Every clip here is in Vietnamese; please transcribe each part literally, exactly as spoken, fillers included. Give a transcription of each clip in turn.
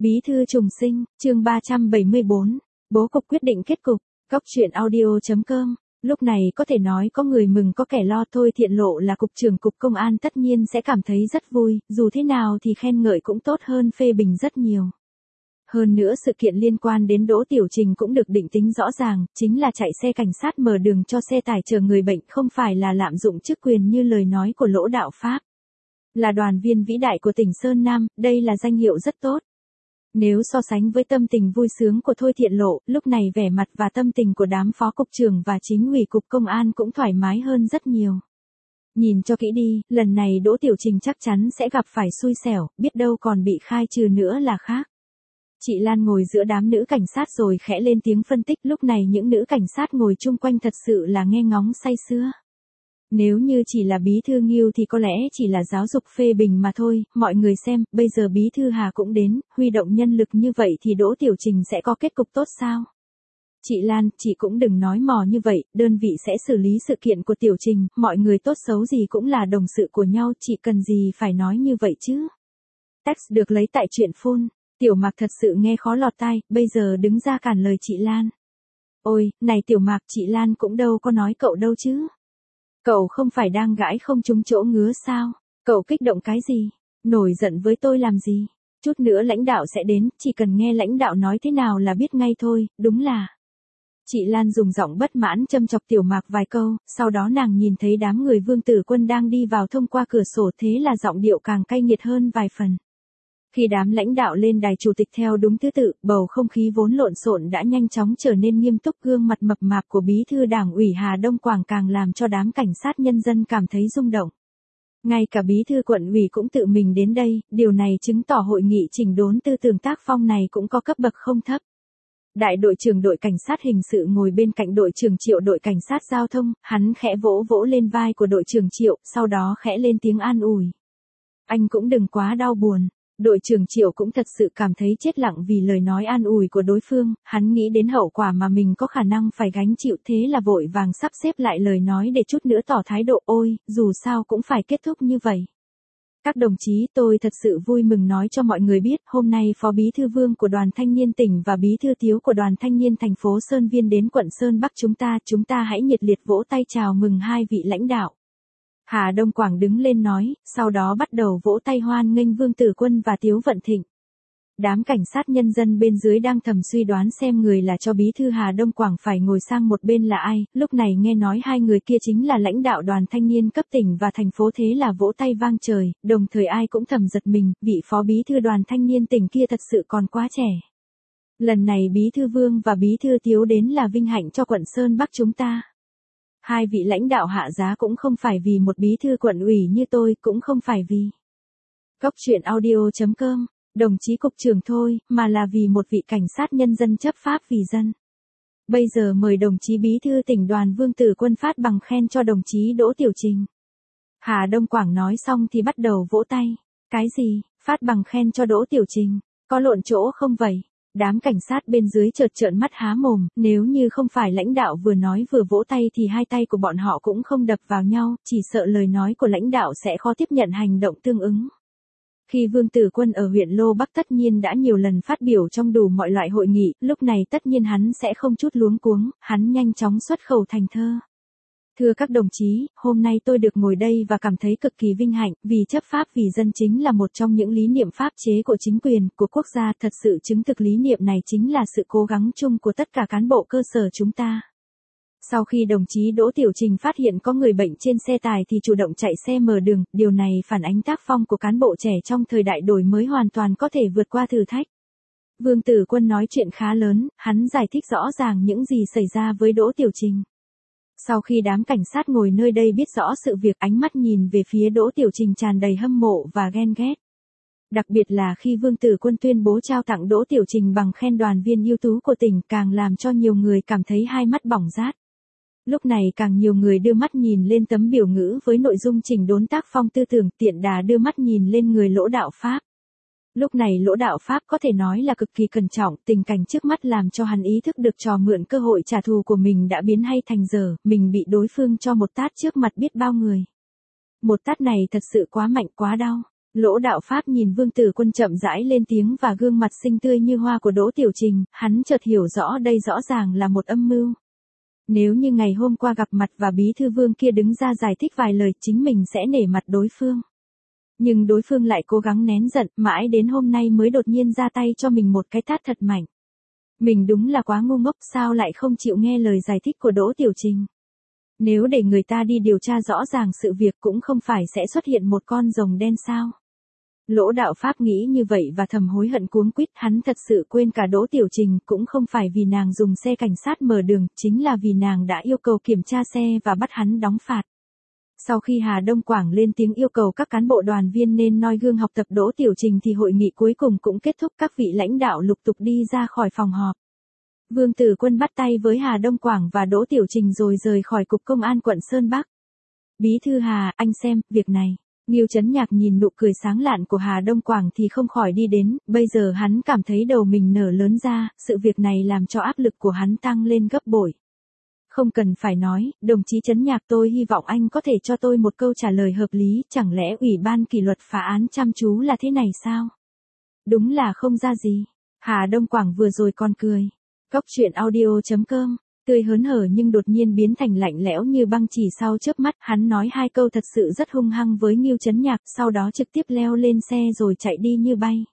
Bí thư trùng sinh, chương ba trăm bảy mươi bốn, bố cục quyết định kết cục, góc truyện audio chấm com. Lúc này có thể nói có người mừng có kẻ lo. Thôi Thiện Lộ là cục trưởng cục công an tất nhiên sẽ cảm thấy rất vui, dù thế nào thì khen ngợi cũng tốt hơn phê bình rất nhiều. Hơn nữa sự kiện liên quan đến Đỗ Tiểu Trình cũng được định tính rõ ràng, chính là chạy xe cảnh sát mở đường cho xe tải chở người bệnh, không phải là lạm dụng chức quyền như lời nói của Lỗ Đạo Pháp. Là đoàn viên vĩ đại của tỉnh Sơn Nam, đây là danh hiệu rất tốt. Nếu so sánh với tâm tình vui sướng của Thôi Thiện Lộ, lúc này vẻ mặt và tâm tình của đám phó cục trưởng và chính ủy cục công an cũng thoải mái hơn rất nhiều. Nhìn cho kỹ đi, lần này Đỗ Tiểu Trình chắc chắn sẽ gặp phải xui xẻo, biết đâu còn bị khai trừ nữa là khác. Chị Lan ngồi giữa đám nữ cảnh sát rồi khẽ lên tiếng phân tích, lúc này những nữ cảnh sát ngồi chung quanh thật sự là nghe ngóng say sưa. Nếu như chỉ là bí thư Ngưu thì có lẽ chỉ là giáo dục phê bình mà thôi, mọi người xem, bây giờ bí thư Hà cũng đến, huy động nhân lực như vậy thì Đỗ Tiểu Trình sẽ có kết cục tốt sao? Chị Lan, chị cũng đừng nói mò như vậy, đơn vị sẽ xử lý sự kiện của Tiểu Trình, mọi người tốt xấu gì cũng là đồng sự của nhau, chị cần gì phải nói như vậy chứ? Text được lấy tại truyện phone, Tiểu Mạc thật sự nghe khó lọt tai, bây giờ đứng ra cản lời chị Lan. Ôi, này Tiểu Mạc, chị Lan cũng đâu có nói cậu đâu chứ. Cậu không phải đang gãi không trúng chỗ ngứa sao? Cậu kích động cái gì? Nổi giận với tôi làm gì? Chút nữa lãnh đạo sẽ đến, chỉ cần nghe lãnh đạo nói thế nào là biết ngay thôi, đúng là. Chị Lan dùng giọng bất mãn châm chọc Tiểu Mạc vài câu, sau đó nàng nhìn thấy đám người Vương Tử Quân đang đi vào thông qua cửa sổ, thế là giọng điệu càng cay nghiệt hơn vài phần. Khi đám lãnh đạo lên đài chủ tịch theo đúng thứ tự, bầu không khí vốn lộn xộn đã nhanh chóng trở nên nghiêm túc, gương mặt mập mạp của bí thư Đảng ủy Hà Đông Quảng càng làm cho đám cảnh sát nhân dân cảm thấy rung động. Ngay cả bí thư quận ủy cũng tự mình đến đây, điều này chứng tỏ hội nghị chỉnh đốn tư tưởng tác phong này cũng có cấp bậc không thấp. Đại đội trưởng đội cảnh sát hình sự ngồi bên cạnh đội trưởng Triệu đội cảnh sát giao thông, hắn khẽ vỗ vỗ lên vai của đội trưởng Triệu, sau đó khẽ lên tiếng an ủi. Anh cũng đừng quá đau buồn. Đội trưởng Triệu cũng thật sự cảm thấy chết lặng vì lời nói an ủi của đối phương, hắn nghĩ đến hậu quả mà mình có khả năng phải gánh chịu, thế là vội vàng sắp xếp lại lời nói để chút nữa tỏ thái độ, ôi, dù sao cũng phải kết thúc như vậy. Các đồng chí, tôi thật sự vui mừng nói cho mọi người biết, hôm nay Phó Bí thư Vương của Đoàn Thanh niên tỉnh và Bí thư Tiếu của Đoàn Thanh niên thành phố Sơn Viên đến quận Sơn Bắc chúng ta, chúng ta hãy nhiệt liệt vỗ tay chào mừng hai vị lãnh đạo. Hà Đông Quảng đứng lên nói, sau đó bắt đầu vỗ tay hoan nghênh Vương Tử Quân và Tiếu Vận Thịnh. Đám cảnh sát nhân dân bên dưới đang thầm suy đoán xem người là cho bí thư Hà Đông Quảng phải ngồi sang một bên là ai, lúc này nghe nói hai người kia chính là lãnh đạo đoàn thanh niên cấp tỉnh và thành phố, thế là vỗ tay vang trời, đồng thời ai cũng thầm giật mình, vị phó bí thư đoàn thanh niên tỉnh kia thật sự còn quá trẻ. Lần này bí thư Vương và bí thư Tiếu đến là vinh hạnh cho quận Sơn Bắc chúng ta. Hai vị lãnh đạo hạ giá cũng không phải vì một bí thư quận ủy như tôi, cũng không phải vì góc truyện audio chấm com, đồng chí cục trưởng thôi, mà là vì một vị cảnh sát nhân dân chấp pháp vì dân. Bây giờ mời đồng chí bí thư tỉnh đoàn Vương Tử Quân phát bằng khen cho đồng chí Đỗ Tiểu Trình. Hà Đông Quảng nói xong thì bắt đầu vỗ tay. Cái gì, phát bằng khen cho Đỗ Tiểu Trình, có lộn chỗ không vậy? Đám cảnh sát bên dưới chợt trợn mắt há mồm, nếu như không phải lãnh đạo vừa nói vừa vỗ tay thì hai tay của bọn họ cũng không đập vào nhau, chỉ sợ lời nói của lãnh đạo sẽ khó tiếp nhận hành động tương ứng. Khi Vương Tử Quân ở huyện Lô Bắc tất nhiên đã nhiều lần phát biểu trong đủ mọi loại hội nghị, lúc này tất nhiên hắn sẽ không chút luống cuống, hắn nhanh chóng xuất khẩu thành thơ. Thưa các đồng chí, hôm nay tôi được ngồi đây và cảm thấy cực kỳ vinh hạnh, vì chấp pháp vì dân chính là một trong những lý niệm pháp chế của chính quyền, của quốc gia, thật sự chứng thực lý niệm này chính là sự cố gắng chung của tất cả cán bộ cơ sở chúng ta. Sau khi đồng chí Đỗ Tiểu Trình phát hiện có người bệnh trên xe tải thì chủ động chạy xe mở đường, điều này phản ánh tác phong của cán bộ trẻ trong thời đại đổi mới hoàn toàn có thể vượt qua thử thách. Vương Tử Quân nói chuyện khá lớn, hắn giải thích rõ ràng những gì xảy ra với Đỗ Tiểu Trình. Sau khi đám cảnh sát ngồi nơi đây biết rõ sự việc, ánh mắt nhìn về phía Đỗ Tiểu Trình tràn đầy hâm mộ và ghen ghét. Đặc biệt là khi Vương Tử Quân tuyên bố trao tặng Đỗ Tiểu Trình bằng khen đoàn viên ưu tú của tỉnh, càng làm cho nhiều người cảm thấy hai mắt bỏng rát. Lúc này càng nhiều người đưa mắt nhìn lên tấm biểu ngữ với nội dung chỉnh đốn tác phong tư tưởng, tiện đà đưa mắt nhìn lên người Lỗ Đạo Pháp. Lúc này Lỗ Đạo Pháp có thể nói là cực kỳ cẩn trọng, tình cảnh trước mắt làm cho hắn ý thức được trò mượn cơ hội trả thù của mình đã biến hay thành dở, mình bị đối phương cho một tát trước mặt biết bao người. Một tát này thật sự quá mạnh quá đau. Lỗ Đạo Pháp nhìn Vương Tử Quân chậm rãi lên tiếng và gương mặt xinh tươi như hoa của Đỗ Tiểu Trình, hắn chợt hiểu rõ đây rõ ràng là một âm mưu. Nếu như ngày hôm qua gặp mặt và bí thư Vương kia đứng ra giải thích vài lời, chính mình sẽ nể mặt đối phương. Nhưng đối phương lại cố gắng nén giận, mãi đến hôm nay mới đột nhiên ra tay cho mình một cái tát thật mạnh. Mình đúng là quá ngu ngốc, sao lại không chịu nghe lời giải thích của Đỗ Tiểu Trình. Nếu để người ta đi điều tra rõ ràng sự việc cũng không phải sẽ xuất hiện một con rồng đen sao. Lỗ Đạo Pháp nghĩ như vậy và thầm hối hận cuống quýt, hắn thật sự quên cả Đỗ Tiểu Trình, cũng không phải vì nàng dùng xe cảnh sát mở đường, chính là vì nàng đã yêu cầu kiểm tra xe và bắt hắn đóng phạt. Sau khi Hà Đông Quảng lên tiếng yêu cầu các cán bộ đoàn viên nên noi gương học tập Đỗ Tiểu Trình thì hội nghị cuối cùng cũng kết thúc, các vị lãnh đạo lục tục đi ra khỏi phòng họp. Vương Tử Quân bắt tay với Hà Đông Quảng và Đỗ Tiểu Trình rồi rời khỏi cục công an quận Sơn Bắc. Bí thư Hà, anh xem, việc này. Ngưu Chấn Nhạc nhìn nụ cười sáng lạn của Hà Đông Quảng thì không khỏi đi đến, bây giờ hắn cảm thấy đầu mình nở lớn ra, sự việc này làm cho áp lực của hắn tăng lên gấp bội. Không cần phải nói, đồng chí Chấn Nhạc, tôi hy vọng anh có thể cho tôi một câu trả lời hợp lý, chẳng lẽ Ủy ban kỷ luật phá án chăm chú là thế này sao? Đúng là không ra gì. Hà Đông Quảng vừa rồi còn cười. Cóc truyện audio chấm com, tươi hớn hở nhưng đột nhiên biến thành lạnh lẽo như băng chỉ sau chớp mắt, hắn nói hai câu thật sự rất hung hăng với Ngưu Chấn Nhạc, sau đó trực tiếp leo lên xe rồi chạy đi như bay.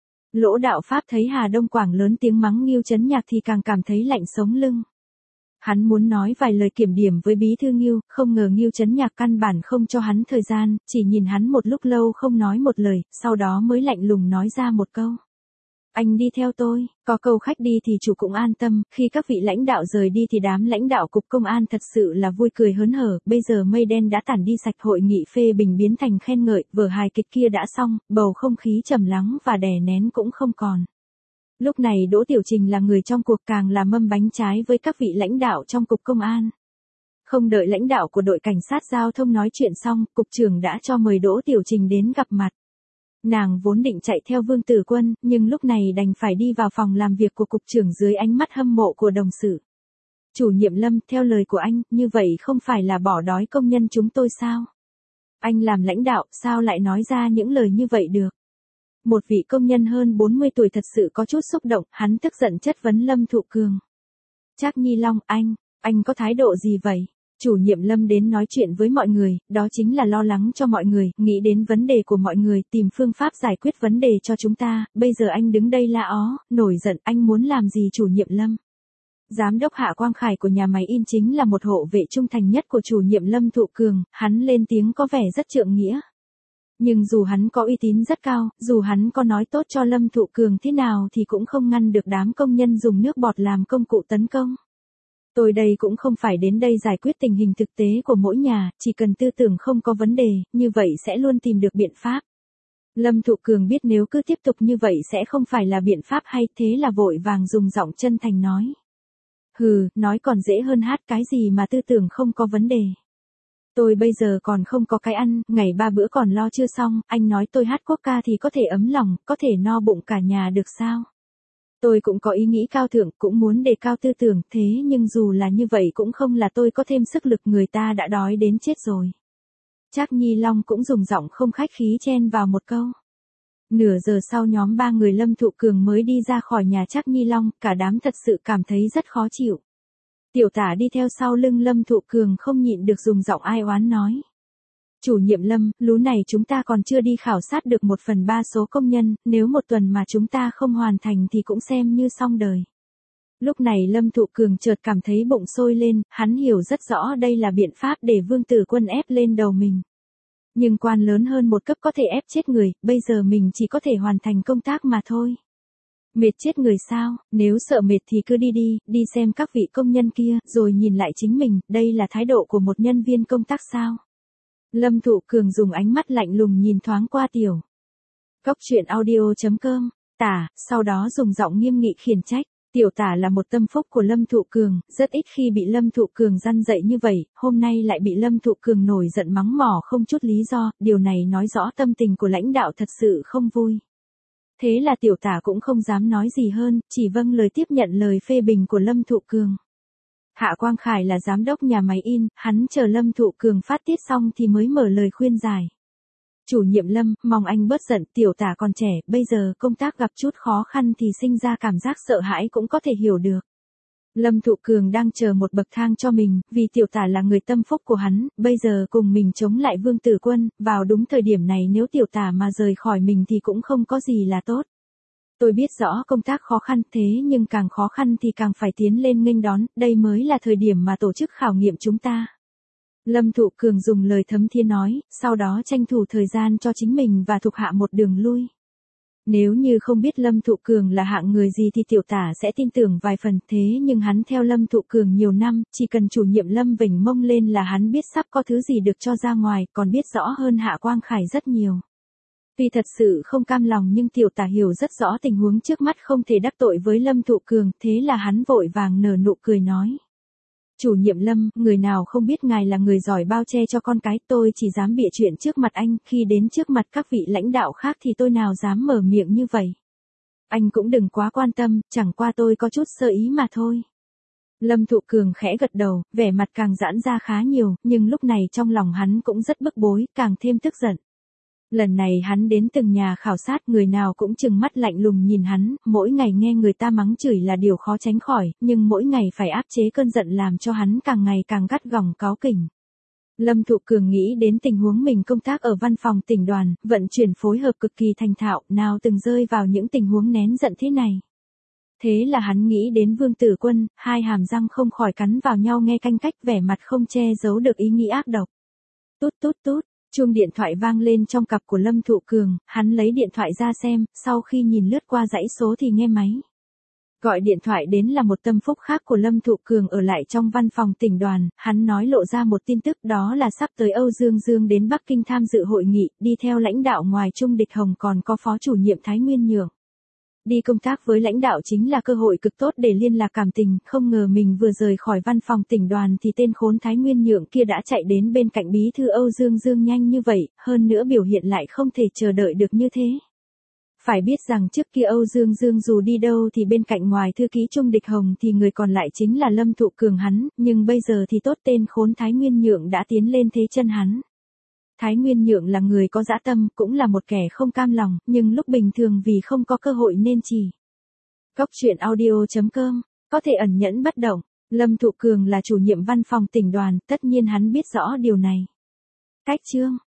Lỗ Đạo Pháp thấy Hà Đông Quảng lớn tiếng mắng Ngưu Chấn Nhạc thì càng cảm thấy lạnh sống lưng. Hắn muốn nói vài lời kiểm điểm với bí thư Ngưu, không ngờ Ngưu Chấn Nhạc căn bản không cho hắn thời gian, chỉ nhìn hắn một lúc lâu không nói một lời, sau đó mới lạnh lùng nói ra một câu. Anh đi theo tôi, có câu khách đi thì chủ cũng an tâm, khi các vị lãnh đạo rời đi thì đám lãnh đạo cục công an thật sự là vui cười hớn hở, bây giờ mây đen đã tản đi sạch, hội nghị phê bình biến thành khen ngợi, vở hài kịch kia đã xong, bầu không khí trầm lắng và đè nén cũng không còn. Lúc này Đỗ Tiểu Trình là người trong cuộc, càng là mâm bánh trái với các vị lãnh đạo trong cục công an. Không đợi lãnh đạo của đội cảnh sát giao thông nói chuyện xong, cục trưởng đã cho mời Đỗ Tiểu Trình đến gặp mặt. Nàng vốn định chạy theo Vương Tử Quân, nhưng lúc này đành phải đi vào phòng làm việc của cục trưởng dưới ánh mắt hâm mộ của đồng sự. Chủ nhiệm Lâm, theo lời của anh, như vậy không phải là bỏ đói công nhân chúng tôi sao? Anh làm lãnh đạo, sao lại nói ra những lời như vậy được? Một vị công nhân hơn bốn mươi tuổi thật sự có chút xúc động, hắn tức giận chất vấn Lâm Thụ Cường. Trác Nhi Long, anh, anh có thái độ gì vậy? Chủ nhiệm Lâm đến nói chuyện với mọi người, đó chính là lo lắng cho mọi người, nghĩ đến vấn đề của mọi người, tìm phương pháp giải quyết vấn đề cho chúng ta, bây giờ anh đứng đây la ó, nổi giận, anh muốn làm gì chủ nhiệm Lâm? Giám đốc Hạ Quang Khải của nhà máy in chính là một hộ vệ trung thành nhất của chủ nhiệm Lâm Thụ Cường, hắn lên tiếng có vẻ rất trượng nghĩa. Nhưng dù hắn có uy tín rất cao, dù hắn có nói tốt cho Lâm Thụ Cường thế nào thì cũng không ngăn được đám công nhân dùng nước bọt làm công cụ tấn công. Tôi đây cũng không phải đến đây giải quyết tình hình thực tế của mỗi nhà, chỉ cần tư tưởng không có vấn đề, như vậy sẽ luôn tìm được biện pháp. Lâm Thụ Cường biết nếu cứ tiếp tục như vậy sẽ không phải là biện pháp hay, thế là vội vàng dùng giọng chân thành nói. Hừ, nói còn dễ hơn hát, cái gì mà tư tưởng không có vấn đề. Tôi bây giờ còn không có cái ăn, ngày ba bữa còn lo chưa xong, anh nói tôi hát quốc ca thì có thể ấm lòng, có thể no bụng cả nhà được sao? Tôi cũng có ý nghĩ cao thượng, cũng muốn đề cao tư tưởng, thế nhưng dù là như vậy cũng không là tôi có thêm sức lực, người ta đã đói đến chết rồi. Trác Nhi Long cũng dùng giọng không khách khí chen vào một câu. Nửa giờ sau nhóm ba người Lâm Thụ Cường mới đi ra khỏi nhà Trác Nhi Long, cả đám thật sự cảm thấy rất khó chịu. Tiểu tả đi theo sau lưng Lâm Thụ Cường không nhịn được dùng giọng ai oán nói. Chủ nhiệm Lâm, lú này chúng ta còn chưa đi khảo sát được một phần ba số công nhân, nếu một tuần mà chúng ta không hoàn thành thì cũng xem như xong đời. Lúc này Lâm Thụ Cường chợt cảm thấy bụng sôi lên, hắn hiểu rất rõ đây là biện pháp để Vương Tử Quân ép lên đầu mình. Nhưng quan lớn hơn một cấp có thể ép chết người, bây giờ mình chỉ có thể hoàn thành công tác mà thôi. Mệt chết người sao, nếu sợ mệt thì cứ đi đi, đi xem các vị công nhân kia, rồi nhìn lại chính mình, đây là thái độ của một nhân viên công tác sao? Lâm Thụ Cường dùng ánh mắt lạnh lùng nhìn thoáng qua tiểu. Cóc truyện audio chấm com, tả, sau đó dùng giọng nghiêm nghị khiển trách. Tiểu tả là một tâm phúc của Lâm Thụ Cường, rất ít khi bị Lâm Thụ Cường răn dạy như vậy, hôm nay lại bị Lâm Thụ Cường nổi giận mắng mỏ không chút lý do, điều này nói rõ tâm tình của lãnh đạo thật sự không vui. Thế là tiểu tả cũng không dám nói gì hơn, chỉ vâng lời tiếp nhận lời phê bình của Lâm Thụ Cường. Hạ Quang Khải là giám đốc nhà máy in, hắn chờ Lâm Thụ Cường phát tiết xong thì mới mở lời khuyên giải. Chủ nhiệm Lâm, mong anh bớt giận, tiểu tả còn trẻ, bây giờ công tác gặp chút khó khăn thì sinh ra cảm giác sợ hãi cũng có thể hiểu được. Lâm Thụ Cường đang chờ một bậc thang cho mình, vì tiểu tả là người tâm phúc của hắn, bây giờ cùng mình chống lại Vương Tử Quân, vào đúng thời điểm này nếu tiểu tả mà rời khỏi mình thì cũng không có gì là tốt. Tôi biết rõ công tác khó khăn thế nhưng càng khó khăn thì càng phải tiến lên nghênh đón, đây mới là thời điểm mà tổ chức khảo nghiệm chúng ta. Lâm Thụ Cường dùng lời thấm thía nói, sau đó tranh thủ thời gian cho chính mình và thuộc hạ một đường lui. Nếu như không biết Lâm Thụ Cường là hạng người gì thì tiểu tả sẽ tin tưởng vài phần, thế nhưng hắn theo Lâm Thụ Cường nhiều năm, chỉ cần chủ nhiệm Lâm vểnh mông lên là hắn biết sắp có thứ gì được cho ra ngoài, còn biết rõ hơn Hạ Quang Khải rất nhiều. Tuy thật sự không cam lòng nhưng tiểu tả hiểu rất rõ tình huống trước mắt không thể đắc tội với Lâm Thụ Cường, thế là hắn vội vàng nở nụ cười nói. Chủ nhiệm Lâm, người nào không biết ngài là người giỏi bao che cho con cái, tôi chỉ dám bịa chuyện trước mặt anh, khi đến trước mặt các vị lãnh đạo khác thì tôi nào dám mở miệng như vậy. Anh cũng đừng quá quan tâm, chẳng qua tôi có chút sơ ý mà thôi. Lâm Thụ Cường khẽ gật đầu, vẻ mặt càng giãn ra khá nhiều, nhưng lúc này trong lòng hắn cũng rất bức bối, càng thêm tức giận. Lần này hắn đến từng nhà khảo sát, người nào cũng trừng mắt lạnh lùng nhìn hắn, mỗi ngày nghe người ta mắng chửi là điều khó tránh khỏi, nhưng mỗi ngày phải áp chế cơn giận làm cho hắn càng ngày càng gắt gỏng cáu kỉnh. Lâm Thụ Cường nghĩ đến tình huống mình công tác ở văn phòng tỉnh đoàn, vận chuyển phối hợp cực kỳ thành thạo, nào từng rơi vào những tình huống nén giận thế này. Thế là hắn nghĩ đến Vương Tử Quân, hai hàm răng không khỏi cắn vào nhau nghe canh cách, vẻ mặt không che giấu được ý nghĩ ác độc. Tút tút tút. Chuông điện thoại vang lên trong cặp của Lâm Thụ Cường, hắn lấy điện thoại ra xem, sau khi nhìn lướt qua dãy số thì nghe máy. Gọi điện thoại đến là một tâm phúc khác của Lâm Thụ Cường ở lại trong văn phòng tỉnh đoàn, hắn nói lộ ra một tin tức đó là sắp tới Âu Dương Dương đến Bắc Kinh tham dự hội nghị, đi theo lãnh đạo ngoài Trung Địch Hồng còn có phó chủ nhiệm Thái Nguyên Nhượng. Đi công tác với lãnh đạo chính là cơ hội cực tốt để liên lạc cảm tình, không ngờ mình vừa rời khỏi văn phòng tỉnh đoàn thì tên khốn Thái Nguyên Nhượng kia đã chạy đến bên cạnh bí thư Âu Dương Dương nhanh như vậy, hơn nữa biểu hiện lại không thể chờ đợi được như thế. Phải biết rằng trước kia Âu Dương Dương dù đi đâu thì bên cạnh ngoài thư ký Trung Địch Hồng thì người còn lại chính là Lâm Thụ Cường hắn, nhưng bây giờ thì tốt tên khốn Thái Nguyên Nhượng đã tiến lên thế chân hắn. Thái Nguyên Nhượng là người có dã tâm, cũng là một kẻ không cam lòng, nhưng lúc bình thường vì không có cơ hội nên chỉ. Cóc truyện audio chấm com, có thể ẩn nhẫn bất động. Lâm Thụ Cường là chủ nhiệm văn phòng tỉnh đoàn, tất nhiên hắn biết rõ điều này. Cách chương